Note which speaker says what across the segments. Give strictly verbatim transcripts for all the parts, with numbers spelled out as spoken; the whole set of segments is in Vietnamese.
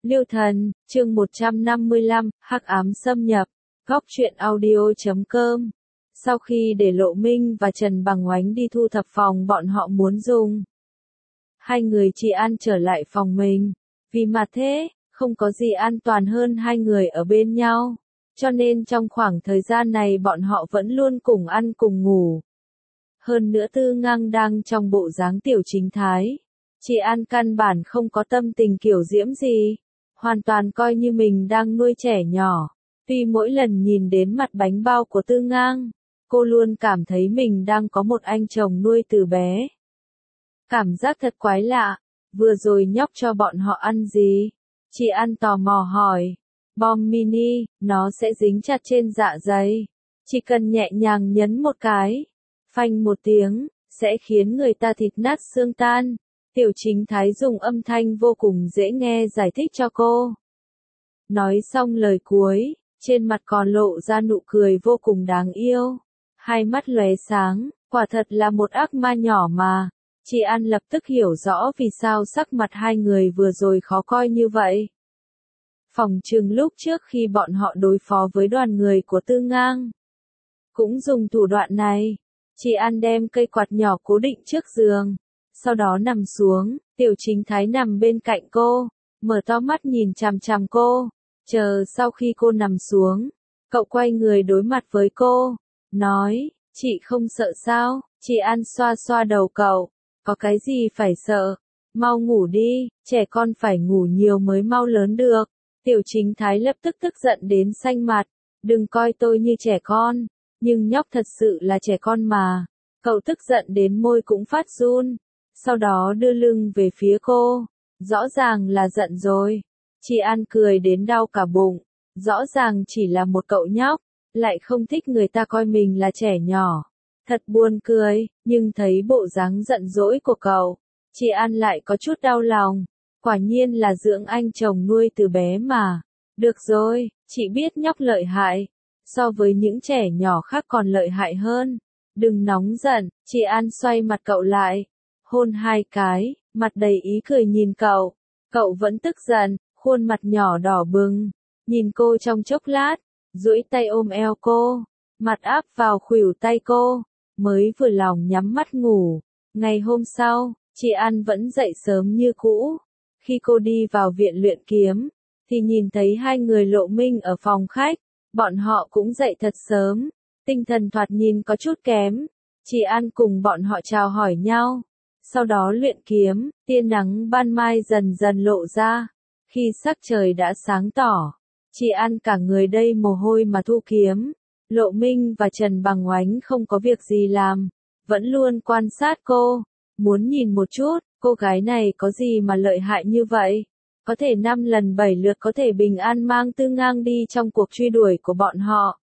Speaker 1: Lưu Thần, chương một trăm năm mươi lăm, Hắc ám xâm nhập, góc truyện audio chấm com. Sau khi để Lộ Minh và Trần Bằng Oánh đi thu thập phòng bọn họ muốn dùng, hai người chỉ an trở lại phòng mình. Vì mà thế, không có gì an toàn hơn hai người ở bên nhau. Cho nên trong khoảng thời gian này bọn họ vẫn luôn cùng ăn cùng ngủ. Hơn nữa Tư Ngang đang trong bộ dáng tiểu chính thái. Chị An căn bản không có tâm tình kiểu diễm gì. Hoàn toàn coi như mình đang nuôi trẻ nhỏ. Tuy mỗi lần nhìn đến mặt bánh bao của Tư Ngang, cô luôn cảm thấy mình đang có một anh chồng nuôi từ bé. Cảm giác thật quái lạ. Vừa rồi nhóc cho bọn họ ăn gì? Chị An tò mò hỏi. Bom mini, nó sẽ dính chặt trên dạ dày. Chỉ cần nhẹ nhàng nhấn một cái, phanh một tiếng, sẽ khiến người ta thịt nát xương tan. Tiểu chính thái dùng âm thanh vô cùng dễ nghe giải thích cho cô. Nói xong lời cuối, trên mặt còn lộ ra nụ cười vô cùng đáng yêu. Hai mắt lóe sáng, quả thật là một ác ma nhỏ mà. Chị An lập tức hiểu rõ vì sao sắc mặt hai người vừa rồi khó coi như vậy. Phòng trừng lúc trước khi bọn họ đối phó với đoàn người của Tư Ngang, cũng dùng thủ đoạn này. Chị An đem cây quạt nhỏ cố định trước giường, sau đó nằm xuống, tiểu chính thái nằm bên cạnh cô, mở to mắt nhìn chằm chằm cô, chờ sau khi cô nằm xuống, cậu quay người đối mặt với cô, nói, chị không sợ sao? Chị An xoa xoa đầu cậu, có cái gì phải sợ, mau ngủ đi, trẻ con phải ngủ nhiều mới mau lớn được. Tiểu chính thái lập tức tức giận đến xanh mặt, đừng coi tôi như trẻ con, nhưng nhóc thật sự là trẻ con mà. Cậu tức giận đến môi cũng phát run, sau đó đưa lưng về phía cô, rõ ràng là giận rồi. Chị An cười đến đau cả bụng, rõ ràng chỉ là một cậu nhóc, lại không thích người ta coi mình là trẻ nhỏ. Thật buồn cười, nhưng thấy bộ dáng giận dỗi của cậu, chị An lại có chút đau lòng. Quả nhiên là dưỡng anh chồng nuôi từ bé mà. Được rồi, chị biết nhóc lợi hại, so với những trẻ nhỏ khác còn lợi hại hơn. Đừng nóng giận, chị An xoay mặt cậu lại, hôn hai cái, mặt đầy ý cười nhìn cậu. Cậu vẫn tức giận, khuôn mặt nhỏ đỏ bừng, nhìn cô trong chốc lát, duỗi tay ôm eo cô, mặt áp vào khuỷu tay cô, mới vừa lòng nhắm mắt ngủ. Ngày hôm sau, chị An vẫn dậy sớm như cũ. Khi cô đi vào viện luyện kiếm, thì nhìn thấy hai người Lộ Minh ở phòng khách, bọn họ cũng dậy thật sớm, tinh thần thoạt nhìn có chút kém. Chị An cùng bọn họ chào hỏi nhau, sau đó luyện kiếm, tia nắng ban mai dần dần lộ ra. Khi sắc trời đã sáng tỏ, chị An cả người đầy mồ hôi mà thu kiếm. Lộ Minh và Trần Bằng Oánh không có việc gì làm, vẫn luôn quan sát cô, muốn nhìn một chút. Cô gái này có gì mà lợi hại như vậy? Có thể năm lần bảy lượt có thể bình an mang Tư Ngang đi trong cuộc truy đuổi của bọn họ.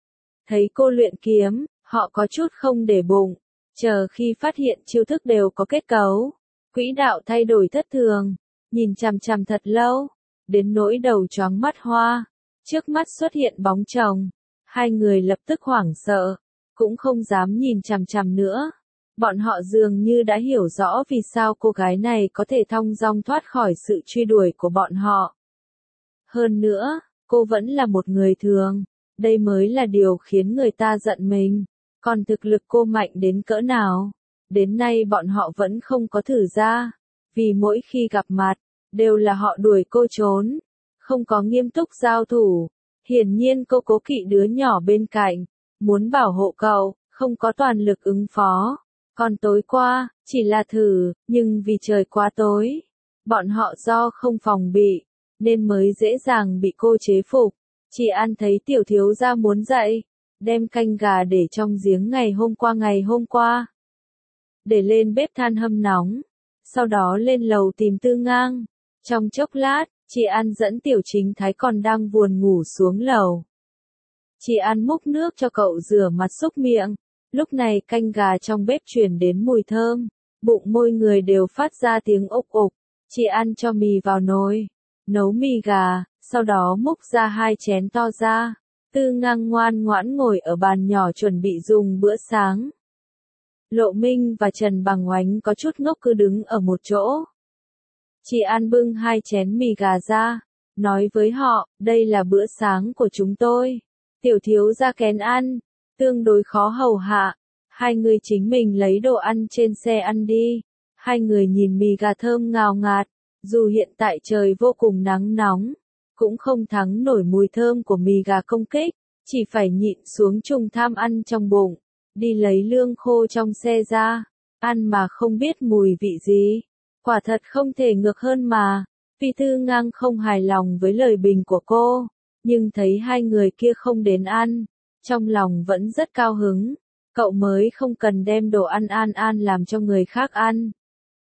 Speaker 1: Thấy cô luyện kiếm, họ có chút không để bụng. Chờ khi phát hiện chiêu thức đều có kết cấu, quỹ đạo thay đổi thất thường, nhìn chằm chằm thật lâu, đến nỗi đầu choáng mắt hoa. Trước mắt xuất hiện bóng chồng, hai người lập tức hoảng sợ, cũng không dám nhìn chằm chằm nữa. Bọn họ dường như đã hiểu rõ vì sao cô gái này có thể thong dong thoát khỏi sự truy đuổi của bọn họ. Hơn nữa, cô vẫn là một người thường, đây mới là điều khiến người ta giận mình. Còn thực lực cô mạnh đến cỡ nào, đến nay bọn họ vẫn không có thử ra, vì mỗi khi gặp mặt, đều là họ đuổi cô trốn, không có nghiêm túc giao thủ. Hiển nhiên cô cố kỵ đứa nhỏ bên cạnh, muốn bảo hộ cậu, không có toàn lực ứng phó. Còn tối qua, chỉ là thử, nhưng vì trời quá tối, bọn họ do không phòng bị, nên mới dễ dàng bị cô chế phục. Chị An thấy tiểu thiếu gia muốn dậy, đem canh gà để trong giếng ngày hôm qua ngày hôm qua. Để lên bếp than hâm nóng, sau đó lên lầu tìm Tư Ngang. Trong chốc lát, chị An dẫn tiểu chính thái còn đang buồn ngủ xuống lầu. Chị An múc nước cho cậu rửa mặt súc miệng. Lúc này canh gà trong bếp truyền đến mùi thơm, bụng môi người đều phát ra tiếng ộc ộc. Chị An cho mì vào nồi, nấu mì gà, sau đó múc ra hai chén to ra. Tư Ngang ngoan ngoãn ngồi ở bàn nhỏ chuẩn bị dùng bữa sáng. Lộ Minh và Trần Bằng Oánh có chút ngốc cứ đứng ở một chỗ. Chị An bưng hai chén mì gà ra, nói với họ, đây là bữa sáng của chúng tôi. Tiểu thiếu gia kén ăn, tương đối khó hầu hạ. Hai người chính mình lấy đồ ăn trên xe ăn đi. Hai người nhìn mì gà thơm ngào ngạt, dù hiện tại trời vô cùng nắng nóng, cũng không thắng nổi mùi thơm của mì gà công kích, chỉ phải nhịn xuống trùng tham ăn trong bụng, đi lấy lương khô trong xe ra, ăn mà không biết mùi vị gì. Quả thật không thể ngược hơn mà. Phi Thư Ngang không hài lòng với lời bình của cô, nhưng thấy hai người kia không đến ăn, trong lòng vẫn rất cao hứng. Cậu mới không cần đem đồ ăn An An làm cho người khác ăn.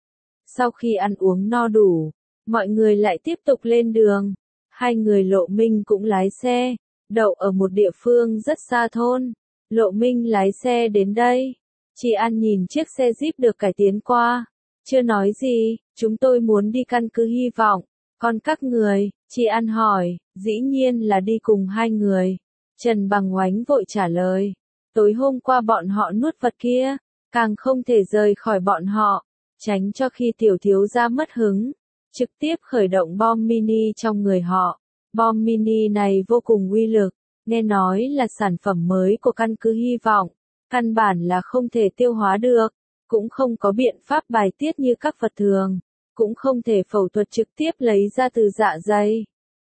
Speaker 1: Sau khi ăn uống no đủ, mọi người lại tiếp tục lên đường. Hai người Lộ Minh cũng lái xe, đậu ở một địa phương rất xa thôn. Lộ Minh lái xe đến đây. Chị An nhìn chiếc xe Jeep được cải tiến qua. Chưa nói gì, chúng tôi muốn đi căn cứ Hy Vọng. Còn các người, chị An hỏi, dĩ nhiên là đi cùng hai người. Trần Bằng Oánh vội trả lời. Tối hôm qua bọn họ nuốt vật kia, càng không thể rời khỏi bọn họ, tránh cho khi tiểu thiếu gia mất hứng, trực tiếp khởi động bom mini trong người họ. Bom mini này vô cùng uy lực, nghe nói là sản phẩm mới của căn cứ Hy Vọng, căn bản là không thể tiêu hóa được, cũng không có biện pháp bài tiết như các vật thường, cũng không thể phẫu thuật trực tiếp lấy ra từ dạ dày.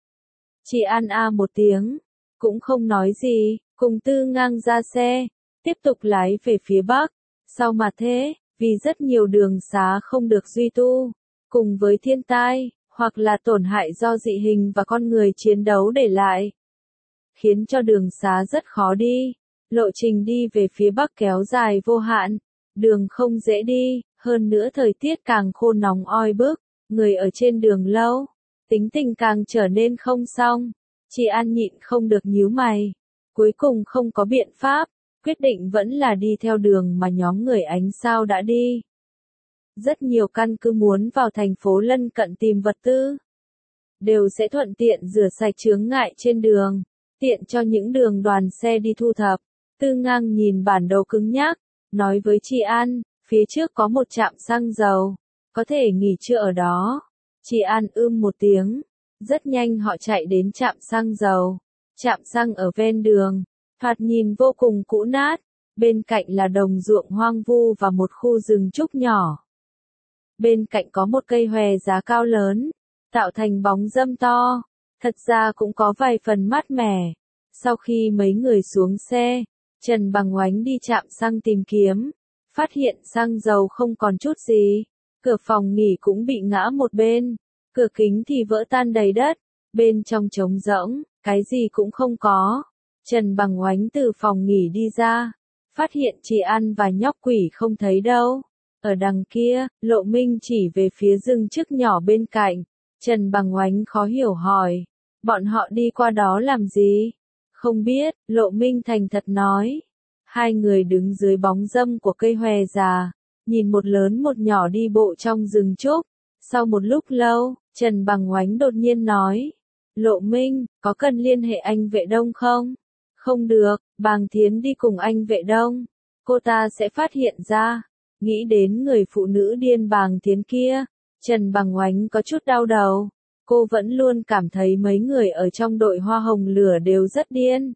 Speaker 1: Chị An a một tiếng, cũng không nói gì, cùng Tư Ngang ra xe, tiếp tục lái về phía Bắc. Sao mà thế, vì rất nhiều đường xá không được duy tu, cùng với thiên tai, hoặc là tổn hại do dị hình và con người chiến đấu để lại, khiến cho đường xá rất khó đi. Lộ trình đi về phía Bắc kéo dài vô hạn, đường không dễ đi, hơn nữa thời tiết càng khô nóng oi bức, người ở trên đường lâu, tính tình càng trở nên không xong. Chị An nhịn không được nhíu mày, cuối cùng không có biện pháp, quyết định vẫn là đi theo đường mà nhóm người Ánh Sao đã đi. Rất nhiều căn cứ muốn vào thành phố lân cận tìm vật tư, đều sẽ thuận tiện rửa sạch chướng ngại trên đường, tiện cho những đường đoàn xe đi thu thập. Tư Ngang nhìn bản đồ cứng nhắc, nói với chị An, phía trước có một trạm xăng dầu, có thể nghỉ trưa ở đó. Chị An ưm một tiếng, rất nhanh họ chạy đến trạm xăng dầu. Trạm xăng ở ven đường, thoạt nhìn vô cùng cũ nát, bên cạnh là đồng ruộng hoang vu và một khu rừng trúc nhỏ. Bên cạnh có một cây hòe giá cao lớn, tạo thành bóng râm to, thật ra cũng có vài phần mát mẻ. Sau khi mấy người xuống xe, Trần Bằng Oánh đi trạm xăng tìm kiếm, phát hiện xăng dầu không còn chút gì, cửa phòng nghỉ cũng bị ngã một bên, cửa kính thì vỡ tan đầy đất, bên trong trống rỗng, cái gì cũng không có. Trần Bằng Oánh từ phòng nghỉ đi ra, phát hiện chị An và nhóc quỷ không thấy đâu. Ở đằng kia, Lộ Minh chỉ về phía rừng trước nhỏ bên cạnh. Trần Bằng Oánh khó hiểu hỏi, bọn họ đi qua đó làm gì? Không biết, Lộ Minh thành thật nói. Hai người đứng dưới bóng râm của cây hòe già, nhìn một lớn một nhỏ đi bộ trong rừng trúc. Sau một lúc lâu, Trần Bằng Oánh đột nhiên nói, Lộ Minh, có cần liên hệ anh Vệ Đông không? Không được, Bàng Thiến đi cùng anh Vệ Đông, cô ta sẽ phát hiện ra. Nghĩ đến người phụ nữ điên Bàng Thiến kia, Trần Bằng Oánh có chút đau đầu. Cô vẫn luôn cảm thấy mấy người ở trong đội Hoa Hồng Lửa đều rất điên.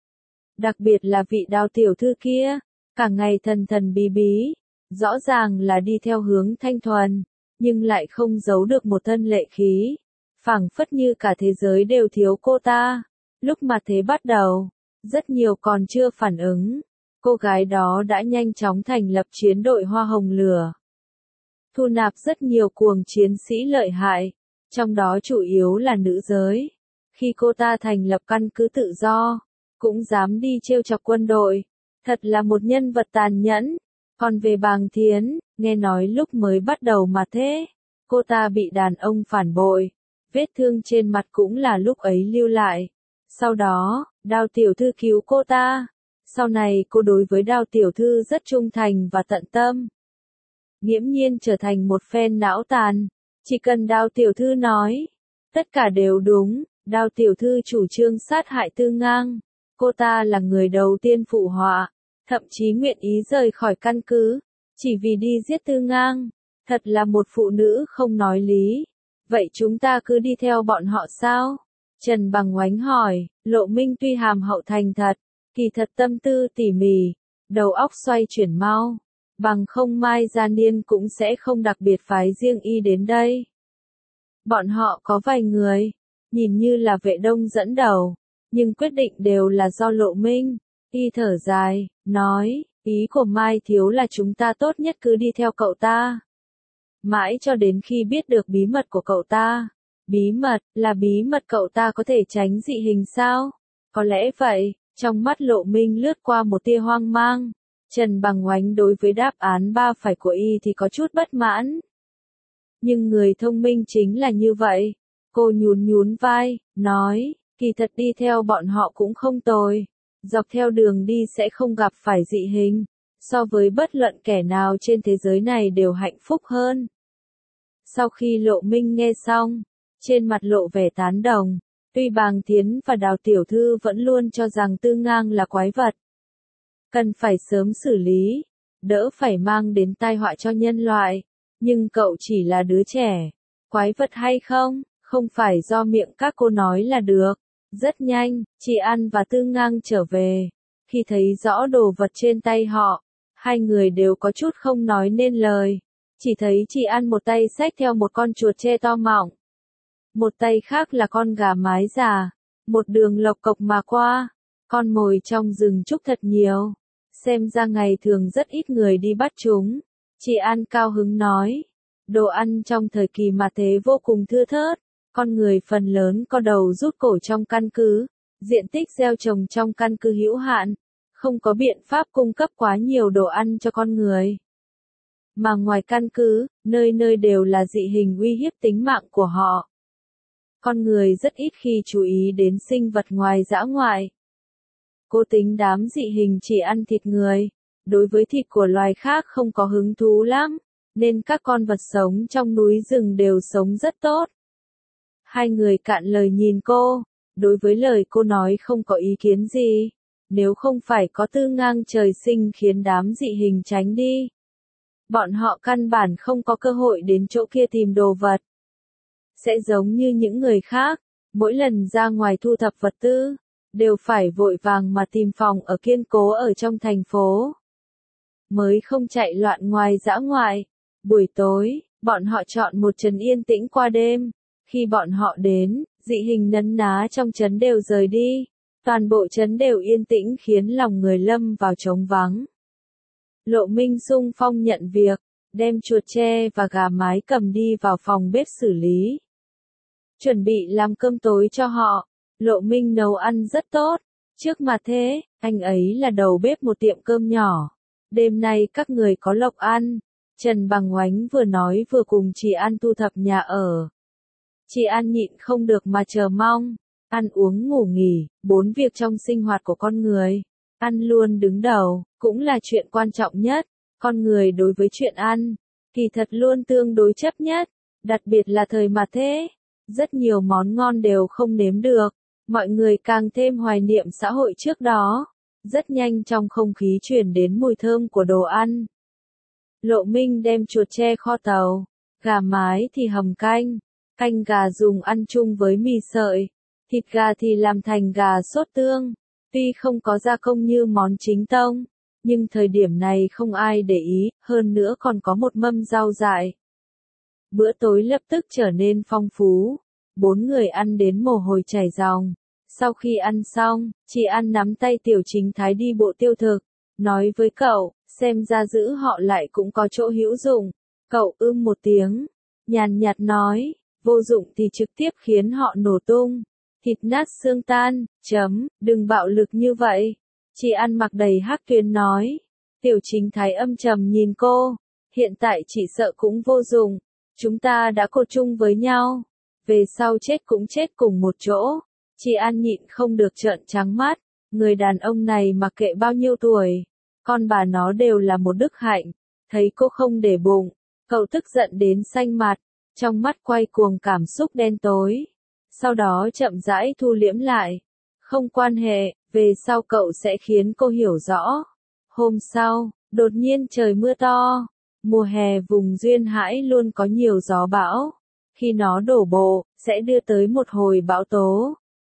Speaker 1: Đặc biệt là vị Đào tiểu thư kia, cả ngày thần thần bí bí, rõ ràng là đi theo hướng thanh thuần, nhưng lại không giấu được một thân lệ khí, phảng phất như cả thế giới đều thiếu cô ta. Lúc mà thế bắt đầu, rất nhiều còn chưa phản ứng, cô gái đó đã nhanh chóng thành lập chiến đội Hoa Hồng Lửa, thu nạp rất nhiều cuồng chiến sĩ lợi hại, trong đó chủ yếu là nữ giới. Khi cô ta thành lập căn cứ tự do, cũng dám đi trêu chọc quân đội, thật là một nhân vật tàn nhẫn. Còn về Bàng Thiến, nghe nói lúc mới bắt đầu mà thế, cô ta bị đàn ông phản bội, vết thương trên mặt cũng là lúc ấy lưu lại. Sau đó, Đào tiểu thư cứu cô ta. Sau này cô đối với Đào tiểu thư rất trung thành và tận tâm. Nghiễm nhiên trở thành một phen não tàn. Chỉ cần Đào tiểu thư nói, tất cả đều đúng. Đào tiểu thư chủ trương sát hại Tư Ngang. Cô ta là người đầu tiên phụ họa, thậm chí nguyện ý rời khỏi căn cứ, chỉ vì đi giết Tư Ngang. Thật là một phụ nữ không nói lý. Vậy chúng ta cứ đi theo bọn họ sao? Trần Bằng Oánh hỏi, Lộ Minh tuy hàm hậu thành thật, kỳ thật tâm tư tỉ mỉ, đầu óc xoay chuyển mau, bằng không Mai Gia Niên cũng sẽ không đặc biệt phái riêng y đến đây. Bọn họ có vài người, nhìn như là Vệ Đông dẫn đầu, nhưng quyết định đều là do Lộ Minh. Y thở dài, nói, ý của Mai Thiếu là chúng ta tốt nhất cứ đi theo cậu ta. Mãi cho đến khi biết được bí mật của cậu ta. Bí mật, là bí mật cậu ta có thể tránh dị hình sao? Có lẽ vậy, trong mắt Lộ Minh lướt qua một tia hoang mang. Trần Bằng Oánh đối với đáp án ba phải của y thì có chút bất mãn. Nhưng người thông minh chính là như vậy. Cô nhún nhún vai, nói, kỳ thật đi theo bọn họ cũng không tồi. Dọc theo đường đi sẽ không gặp phải dị hình. So với bất luận kẻ nào trên thế giới này đều hạnh phúc hơn. Sau khi Lộ Minh nghe xong, trên mặt lộ vẻ tán đồng. Tuy Bàng Thiến và Đào Tiểu Thư vẫn luôn cho rằng Tư Ngang là quái vật. Cần phải sớm xử lý, đỡ phải mang đến tai họa cho nhân loại. Nhưng cậu chỉ là đứa trẻ. Quái vật hay không, không phải do miệng các cô nói là được. Rất nhanh, chị An và Tư Ngang trở về. Khi thấy rõ đồ vật trên tay họ, hai người đều có chút không nói nên lời. Chỉ thấy chị An một tay xách theo một con chuột tre to mọng. Một tay khác là con gà mái già. Một đường lộc cộc mà qua. Con mồi trong rừng trúc thật nhiều. Xem ra ngày thường rất ít người đi bắt chúng. Chị An cao hứng nói. Đồ ăn trong thời kỳ mà thế vô cùng thưa thớt. Con người phần lớn có đầu rút cổ trong căn cứ. Diện tích gieo trồng trong căn cứ hữu hạn. Không có biện pháp cung cấp quá nhiều đồ ăn cho con người. Mà ngoài căn cứ, nơi nơi đều là dị hình uy hiếp tính mạng của họ. Con người rất ít khi chú ý đến sinh vật ngoài dã ngoại. Cô tính đám dị hình chỉ ăn thịt người. Đối với thịt của loài khác không có hứng thú lắm. Nên các con vật sống trong núi rừng đều sống rất tốt. Hai người cạn lời nhìn cô. Đối với lời cô nói không có ý kiến gì. Nếu không phải có Tư Ngang trời sinh khiến đám dị hình tránh đi. Bọn họ căn bản không có cơ hội đến chỗ kia tìm đồ vật. Sẽ giống như những người khác, mỗi lần ra ngoài thu thập vật tư, đều phải vội vàng mà tìm phòng ở kiên cố ở trong thành phố. Mới không chạy loạn ngoài dã ngoại. Buổi tối, bọn họ chọn một trấn yên tĩnh qua đêm. Khi bọn họ đến, dị hình nấn ná trong trấn đều rời đi. Toàn bộ trấn đều yên tĩnh khiến lòng người lâm vào trống vắng. Lộ Minh xung phong nhận việc, đem chuột tre và gà mái cầm đi vào phòng bếp xử lý. Chuẩn bị làm cơm tối cho họ. Lộ Minh nấu ăn rất tốt. Trước mặt thế, anh ấy là đầu bếp một tiệm cơm nhỏ. Đêm nay các người có lộc ăn. Trần Bằng Oánh vừa nói vừa cùng chị An thu thập nhà ở. Chị An nhịn không được mà chờ mong. Ăn uống ngủ nghỉ, bốn việc trong sinh hoạt của con người. Ăn luôn đứng đầu, cũng là chuyện quan trọng nhất. Con người đối với chuyện ăn, kỳ thật luôn tương đối chấp nhất. Đặc biệt là thời mà thế. Rất nhiều món ngon đều không nếm được. Mọi người càng thêm hoài niệm xã hội trước đó. Rất nhanh trong không khí truyền đến mùi thơm của đồ ăn. Lộ Minh đem chuột tre kho tàu. Gà mái thì hầm canh. Canh gà dùng ăn chung với mì sợi. Thịt gà thì làm thành gà sốt tương. Tuy không có gia công như món chính tông, nhưng thời điểm này không ai để ý, hơn nữa còn có một mâm rau dại. Bữa tối lập tức trở nên phong phú. Bốn người ăn đến mồ hôi chảy ròng. Sau khi ăn xong, chị An nắm tay Tiểu Chính Thái đi bộ tiêu thực. Nói với cậu, xem ra giữ họ lại cũng có chỗ hữu dụng. Cậu ưm một tiếng. Nhàn nhạt nói, vô dụng thì trực tiếp khiến họ nổ tung. Thịt nát xương tan, chấm, đừng bạo lực như vậy. Chị An mặc đầy hắc tuyến nói. Tiểu Chính Thái âm trầm nhìn cô. Hiện tại chỉ sợ cũng vô dụng. Chúng ta đã cột chung với nhau. Về sau chết cũng chết cùng một chỗ. Chị An nhịn không được trợn trắng mắt. Người đàn ông này mặc kệ bao nhiêu tuổi. Con bà nó đều là một đức hạnh. Thấy cô không để bụng. Cậu tức giận đến xanh mặt. Trong mắt quay cuồng cảm xúc đen tối. Sau đó chậm rãi thu liễm lại. Không quan hệ, về sau cậu sẽ khiến cô hiểu rõ. Hôm sau, đột nhiên trời mưa to. Mùa hè vùng duyên hải luôn có nhiều gió bão. Khi nó đổ bộ, sẽ đưa tới một hồi bão tố.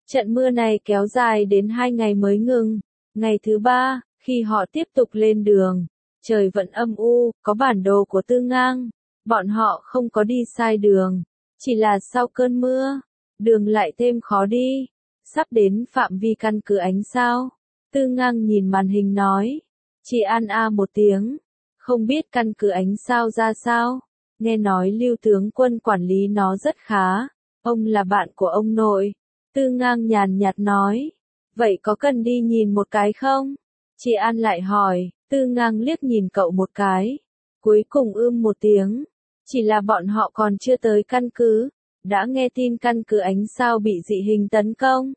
Speaker 1: Trận mưa này kéo dài đến hai ngày mới ngừng. Ngày thứ ba, khi họ tiếp tục lên đường, trời vẫn âm u, có bản đồ của Tư Ngang. Bọn họ không có đi sai đường, chỉ là sau cơn mưa, đường lại thêm khó đi. Sắp đến phạm vi căn cứ Ánh Sao. Tư Ngang nhìn màn hình nói. Chị An a một tiếng. Không biết căn cứ Ánh Sao ra sao. Nghe nói Lưu tướng quân quản lý nó rất khá. Ông là bạn của ông nội. Tư Ngang nhàn nhạt nói. Vậy có cần đi nhìn một cái không? Chị An lại hỏi. Tư Ngang liếc nhìn cậu một cái. Cuối cùng ưm một tiếng. Chỉ là bọn họ còn chưa tới căn cứ. Đã nghe tin căn cứ Ánh Sao bị dị hình tấn công.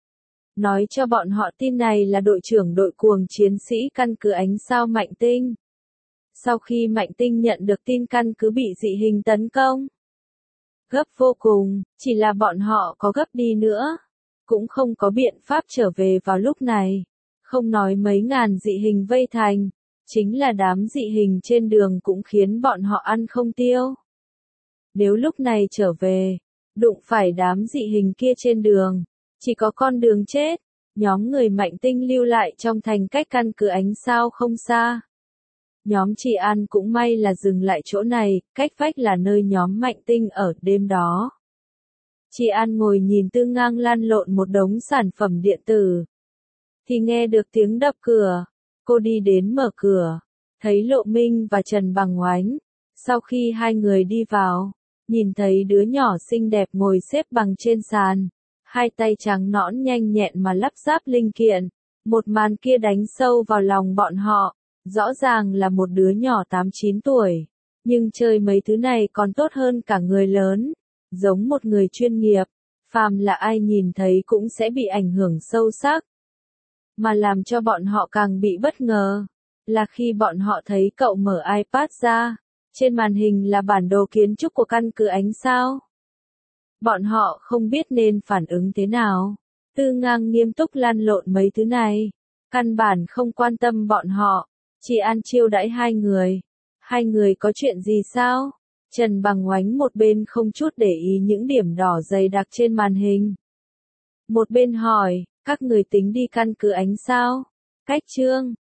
Speaker 1: Nói cho bọn họ tin này là đội trưởng đội cuồng chiến sĩ căn cứ Ánh Sao Mạnh Tinh. Sau khi Mạnh Tinh nhận được tin căn cứ bị dị hình tấn công, gấp vô cùng, chỉ là bọn họ có gấp đi nữa, cũng không có biện pháp trở về vào lúc này. Không nói mấy ngàn dị hình vây thành, chính là đám dị hình trên đường cũng khiến bọn họ ăn không tiêu. Nếu lúc này trở về, đụng phải đám dị hình kia trên đường, chỉ có con đường chết. Nhóm người Mạnh Tinh lưu lại trong thành cách căn cứ Ánh Sao không xa. Nhóm Chị An cũng may là dừng lại chỗ này, cách vách là nơi nhóm Mạnh Tinh ở đêm đó. Chị An ngồi nhìn Tư Ngang lăn lộn một đống sản phẩm điện tử. Thì nghe được tiếng đập cửa. Cô đi đến mở cửa. Thấy Lộ Minh và Trần Bằng Oánh. Sau khi hai người đi vào, nhìn thấy đứa nhỏ xinh đẹp ngồi xếp bằng trên sàn. Hai tay trắng nõn nhanh nhẹn mà lắp ráp linh kiện. Một màn kia đánh sâu vào lòng bọn họ. Rõ ràng là một đứa nhỏ tám chín tuổi. Nhưng chơi mấy thứ này còn tốt hơn cả người lớn. Giống một người chuyên nghiệp. Phàm là ai nhìn thấy cũng sẽ bị ảnh hưởng sâu sắc. Mà làm cho bọn họ càng bị bất ngờ. Là khi bọn họ thấy cậu mở iPad ra. Trên màn hình là bản đồ kiến trúc của căn cứ Ánh Sao. Bọn họ không biết nên phản ứng thế nào. Tư Ngang nghiêm túc lăn lộn mấy thứ này. Căn bản không quan tâm bọn họ. Chị An chiêu đãi hai người. Hai người có chuyện gì sao? Trần Bằng Oánh một bên không chút để ý những điểm đỏ dày đặc trên màn hình. Một bên hỏi, các người tính đi căn cứ Ánh Sao? Cách Trương,